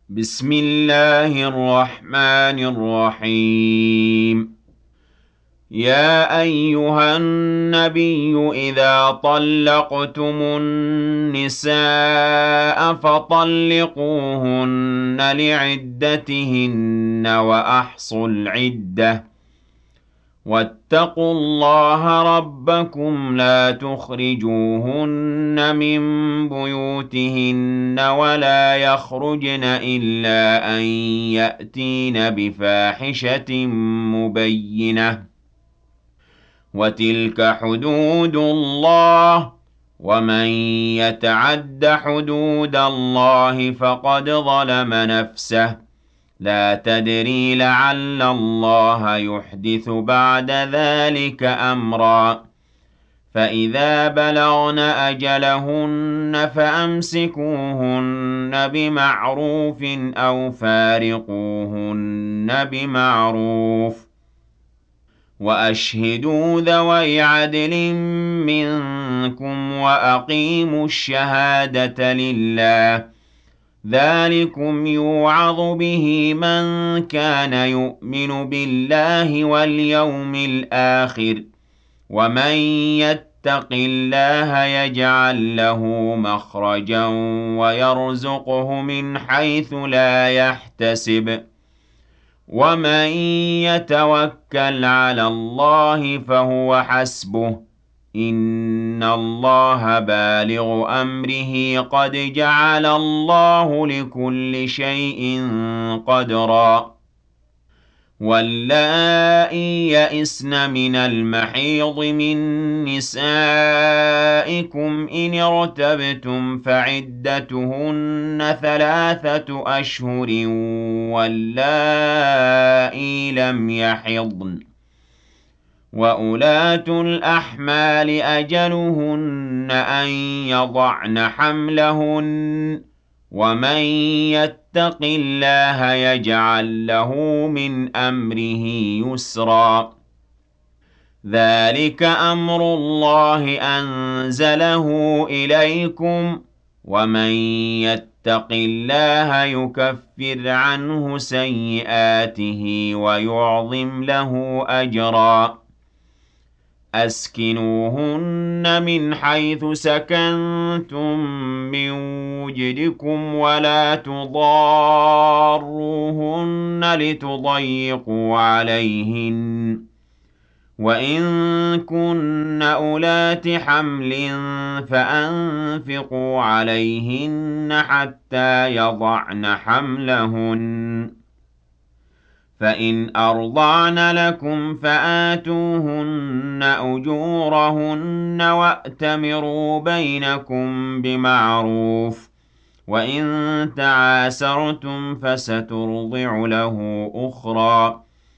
بسم الله الرحمن الرحيم. يا أيها النبي إذا طلقتم النساء فطلقوهن لعدتهن وأحصوا العدة واتقوا الله ربكم لا تخرجوهن من بيوتهن ولا يخرجن إلا أن يأتين بفاحشة مبينة وتلك حدود الله ومن يتعد حدود الله فقد ظلم نفسه لا تدري لعل الله يحدث بعد ذلك أمرا فإذا بلغن أجلهن فأمسكوهن بمعروف أو فارقوهن بمعروف وأشهدوا ذوي عدل منكم وأقيموا الشهادة لله ذلكم يوعظ به من كان يؤمن بالله واليوم الآخر ومن يتق الله يجعل له مخرجا ويرزقه من حيث لا يحتسب ومن يتوكل على الله فهو حسبه إن الله بالغ أمره قد جعل الله لكل شيء قدرا واللائي يئسن من المحيض من نسائكم إن ارتبتم فعدتهن 3 أشهر واللائي لم يحضن وأولاة الأحمال أجلهن أن يضعن حملهن ومن يتق الله يجعل له من أمره يسرا ذلك أمر الله أنزله إليكم ومن يتق الله يكفر عنه سيئاته ويعظم له أجرا أسكنوهن من حيث سكنتم من وجدكم ولا تضاروهن لتضيقوا عليهن وإن كن أولات حمل فأنفقوا عليهن حتى يضعن حملهن فإن أرضعن لكم فآتوهن أجورهن وأتمروا بينكم بمعروف وإن تعاسرتم فسترضع له أخرى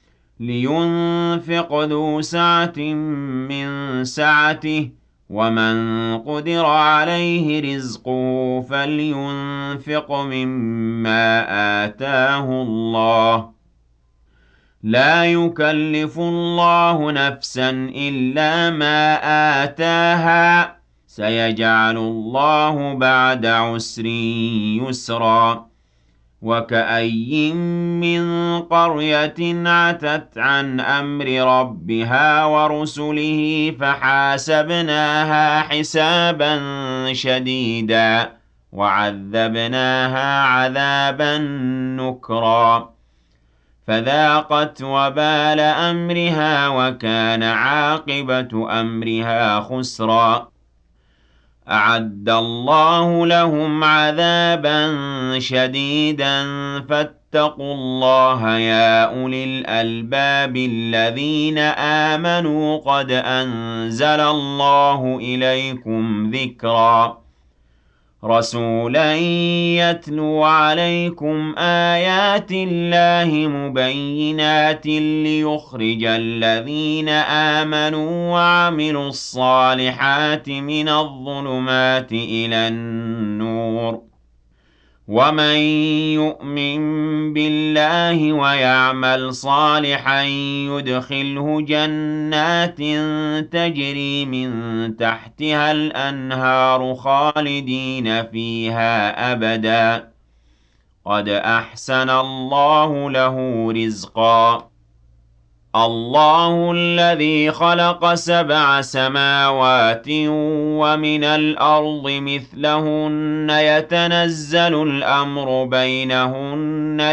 لينفق ذو سعة من سعته ومن قدر عليه رزقه فلينفق مما آتاه الله لا يكلف الله نفسا إلا ما آتاها سيجعل الله بعد عسر يسرا وكأي من قرية عتت عن أمر ربها ورسله فحاسبناها حسابا شديدا وعذبناها عذابا نكرا فذاقت وبال أمرها وكان عاقبة أمرها خسرا أعد الله لهم عذابا شديدا فاتقوا الله يا أولي الألباب الذين آمنوا قد أنزل الله إليكم ذكرا رسولا يتلو عليكم آيات الله مبينات ليخرج الذين آمنوا وعملوا الصالحات من الظلمات إلى النور ومن يؤمن بالله ويعمل صالحا يدخله جنات تجري من تحتها الأنهار خالدين فيها أبدا قد أحسن الله له رزقا الله الذي خلق 7 سماوات ومن الأرض مثلهن يتنزل الأمر بينهن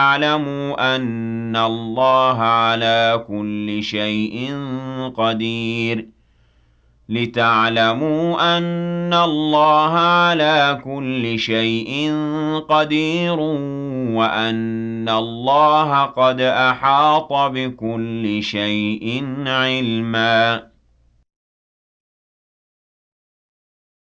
لتعلموا أن الله على كل شيء قدير وأن الله قد أحاط بكل شيء علما